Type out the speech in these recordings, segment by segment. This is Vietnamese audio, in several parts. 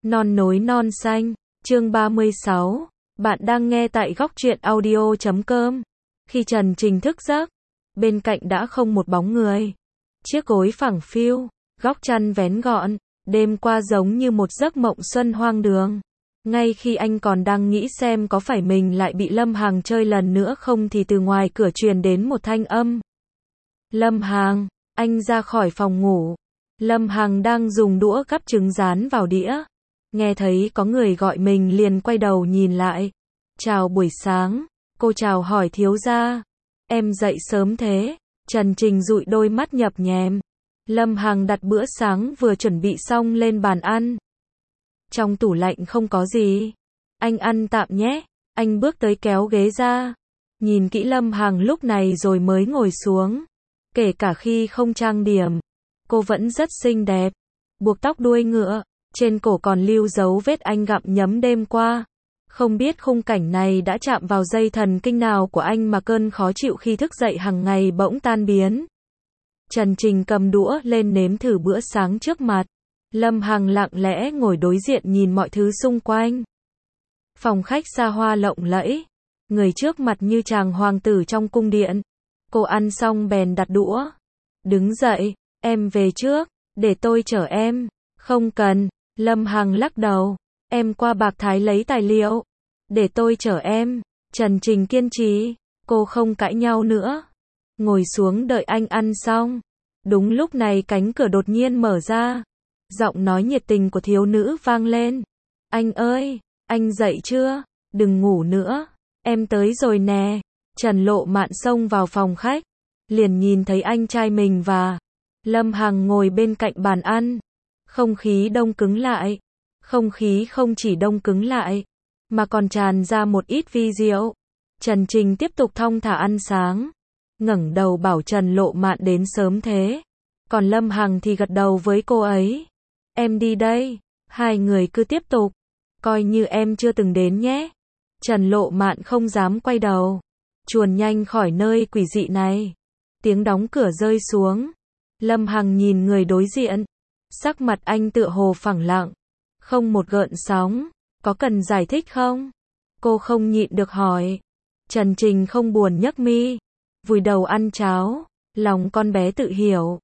Non nối non xanh, chương 36. Bạn đang nghe tại góc truyện audio.com. Khi Trần Trình thức giấc, bên cạnh đã không một bóng người. Chiếc gối phẳng phiu, góc chăn vén gọn, đêm qua giống như một giấc mộng xuân hoang đường. Ngay khi anh còn đang nghĩ xem có phải mình lại bị Lâm Hằng chơi lần nữa không thì từ ngoài cửa truyền đến một thanh âm. Lâm Hằng, anh ra khỏi phòng ngủ. Lâm Hằng đang dùng đũa gắp trứng rán vào đĩa. Nghe thấy có người gọi mình liền quay đầu nhìn lại. Chào buổi sáng, cô chào hỏi thiếu gia. Em dậy sớm thế. Trần Trình dụi đôi mắt nhập nhèm. Lâm Hằng đặt bữa sáng vừa chuẩn bị xong lên bàn ăn. Trong tủ lạnh không có gì. Anh ăn tạm nhé. Anh bước tới kéo ghế ra. Nhìn kỹ Lâm Hằng lúc này rồi mới ngồi xuống. Kể cả khi không trang điểm, cô vẫn rất xinh đẹp. Buộc tóc đuôi ngựa, trên cổ còn lưu dấu vết anh gặm nhấm đêm qua. Không biết khung cảnh này đã chạm vào dây thần kinh nào của anh mà cơn khó chịu khi thức dậy hàng ngày bỗng tan biến. Trần Trình cầm đũa lên nếm thử bữa sáng trước mặt. Lâm Hằng lặng lẽ ngồi đối diện nhìn mọi thứ xung quanh. Phòng khách xa hoa lộng lẫy, người trước mặt như chàng hoàng tử trong cung điện. Cô ăn xong bèn đặt đũa. Đứng dậy, em về trước, để tôi chở em. Không cần, Lâm Hằng lắc đầu. Em qua Bạc Thái lấy tài liệu. Để tôi chở em. Trần Trình kiên trì. Cô không cãi nhau nữa. Ngồi xuống đợi anh ăn xong. Đúng lúc này cánh cửa đột nhiên mở ra. Giọng nói nhiệt tình của thiếu nữ vang lên. Anh ơi, anh dậy chưa? Đừng ngủ nữa. Em tới rồi nè. Trần Lộ Mạn xông vào phòng khách. Liền nhìn thấy anh trai mình và Lâm Hằng ngồi bên cạnh bàn ăn. Không khí đông cứng lại. Không khí không chỉ đông cứng lại, mà còn tràn ra một ít vi diệu. Trần Trình tiếp tục thong thả ăn sáng. Ngẩng đầu bảo Trần Lộ Mạn đến sớm thế. Còn Lâm Hằng thì gật đầu với cô ấy. Em đi đây. Hai người cứ tiếp tục. Coi như em chưa từng đến nhé. Trần Lộ Mạn không dám quay đầu. Chuồn nhanh khỏi nơi quỷ dị này. Tiếng đóng cửa rơi xuống. Lâm Hằng nhìn người đối diện. Sắc mặt anh tựa hồ phẳng lặng. Không một gợn sóng. Có cần giải thích không? Cô không nhịn được hỏi. Trần Trình không buồn nhấc mi. Vùi đầu ăn cháo. Lòng con bé tự hiểu.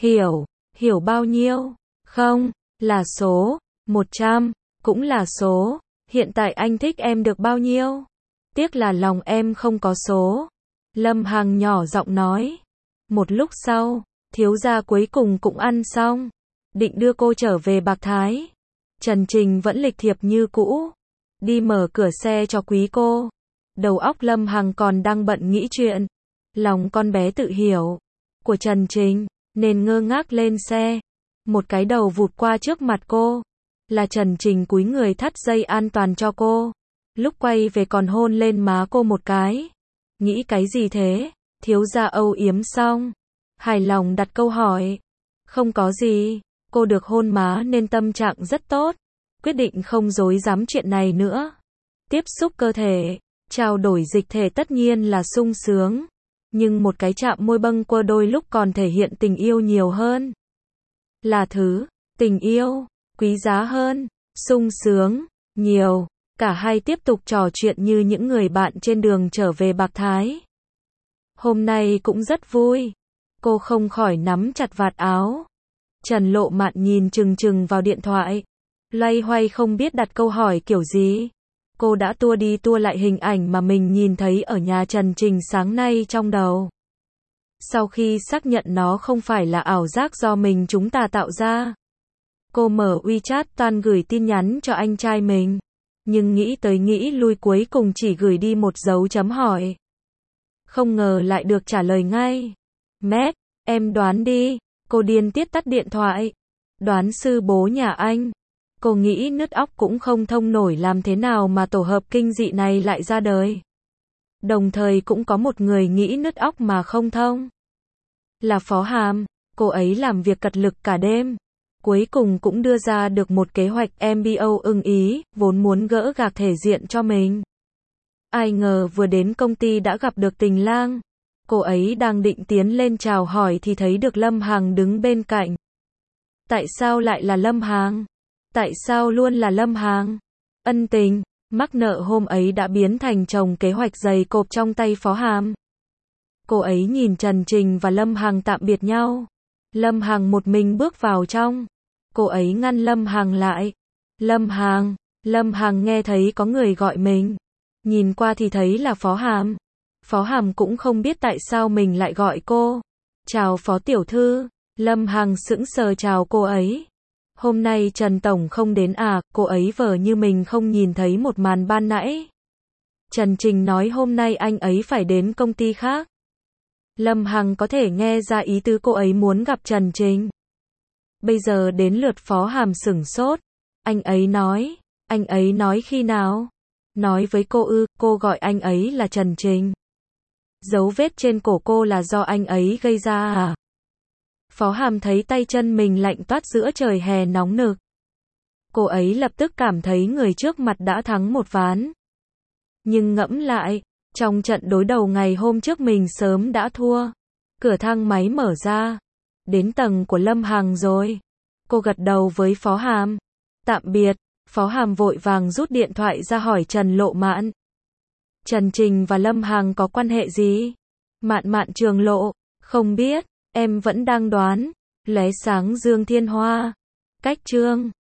Hiểu bao nhiêu? Không, là số. 100, cũng là số. Hiện tại anh thích em được bao nhiêu? Tiếc là lòng em không có số. Lâm Hằng nhỏ giọng nói. Một lúc sau, thiếu gia cuối cùng cũng ăn xong. Định đưa cô trở về Bạc Thái. Trần Trình vẫn lịch thiệp như cũ. Đi mở cửa xe cho quý cô. Đầu óc Lâm Hằng còn đang bận nghĩ chuyện. Lòng con bé tự hiểu. Của Trần Trình, nên ngơ ngác lên xe. Một cái đầu vụt qua trước mặt cô. Là Trần Trình cúi người thắt dây an toàn cho cô. Lúc quay về còn hôn lên má cô một cái. Nghĩ cái gì thế? Thiếu gia âu yếm xong. Hài lòng đặt câu hỏi. Không có gì. Cô được hôn má nên tâm trạng rất tốt. Quyết định không dối dám chuyện này nữa. Tiếp xúc cơ thể, trao đổi dịch thể tất nhiên là sung sướng. Nhưng một cái chạm môi bâng quơ đôi lúc còn thể hiện tình yêu nhiều hơn. Là thứ, tình yêu, quý giá hơn, sung sướng, nhiều. Cả hai tiếp tục trò chuyện như những người bạn trên đường trở về Bạc Thái. Hôm nay cũng rất vui. Cô không khỏi nắm chặt vạt áo. Trần Lộ Mạn nhìn chừng chừng vào điện thoại. Loay hoay không biết đặt câu hỏi kiểu gì. Cô đã tua đi tua lại hình ảnh mà mình nhìn thấy ở nhà Trần Trình sáng nay trong đầu. Sau khi xác nhận nó không phải là ảo giác do chúng ta tạo ra. Cô mở WeChat toàn gửi tin nhắn cho anh trai mình. Nhưng nghĩ tới nghĩ lui cuối cùng chỉ gửi đi một dấu chấm hỏi. Không ngờ lại được trả lời ngay. Mét, em đoán đi. Cô điên tiết tắt điện thoại. Đoán sư bố nhà anh. Cô nghĩ nứt óc cũng không thông nổi làm thế nào mà tổ hợp kinh dị này lại ra đời. Đồng thời cũng có một người nghĩ nứt óc mà không thông. Là Phó Hàm, cô ấy làm việc cật lực cả đêm. Cuối cùng cũng đưa ra được một kế hoạch MBO ưng ý, vốn muốn gỡ gạc thể diện cho mình. Ai ngờ vừa đến công ty đã gặp được Tình Lang. Cô ấy đang định tiến lên chào hỏi thì thấy được Lâm Hằng đứng bên cạnh. Tại sao lại là Lâm Hằng? Tại sao luôn là Lâm Hằng? Ân tình, mắc nợ hôm ấy đã biến thành chồng kế hoạch dày cộp trong tay Phó Hàm. Cô ấy nhìn Trần Trình và Lâm Hằng tạm biệt nhau. Lâm Hằng một mình bước vào trong. Cô ấy ngăn Lâm Hằng lại. Lâm Hằng nghe thấy có người gọi mình. Nhìn qua thì thấy là Phó Hàm. Phó Hàm cũng không biết tại sao mình lại gọi cô. Chào Phó Tiểu Thư. Lâm Hằng sững sờ chào cô ấy. Hôm nay Trần Tổng không đến à, cô ấy vờ như mình không nhìn thấy một màn ban nãy. Trần Trình nói hôm nay anh ấy phải đến công ty khác. Lâm Hằng có thể nghe ra ý tứ cô ấy muốn gặp Trần Trình. Bây giờ đến lượt Phó Hàm sửng sốt. Anh ấy nói khi nào? Nói với cô ư, cô gọi anh ấy là Trần Trình. Dấu vết trên cổ cô là do anh ấy gây ra à? Phó Hàm thấy tay chân mình lạnh toát giữa trời hè nóng nực. Cô ấy lập tức cảm thấy người trước mặt đã thắng một ván. Nhưng ngẫm lại, trong trận đối đầu ngày hôm trước mình sớm đã thua. Cửa thang máy mở ra. Đến tầng của Lâm Hằng rồi. Cô gật đầu với Phó Hàm. Tạm biệt. Phó Hàm vội vàng rút điện thoại ra hỏi Trần Lộ Mạn. Trần Trình và Lâm Hằng có quan hệ gì? Mạn Trường Lộ. Không biết, em vẫn đang đoán. Lóe sáng Dương Thiên Hoa. Cách chương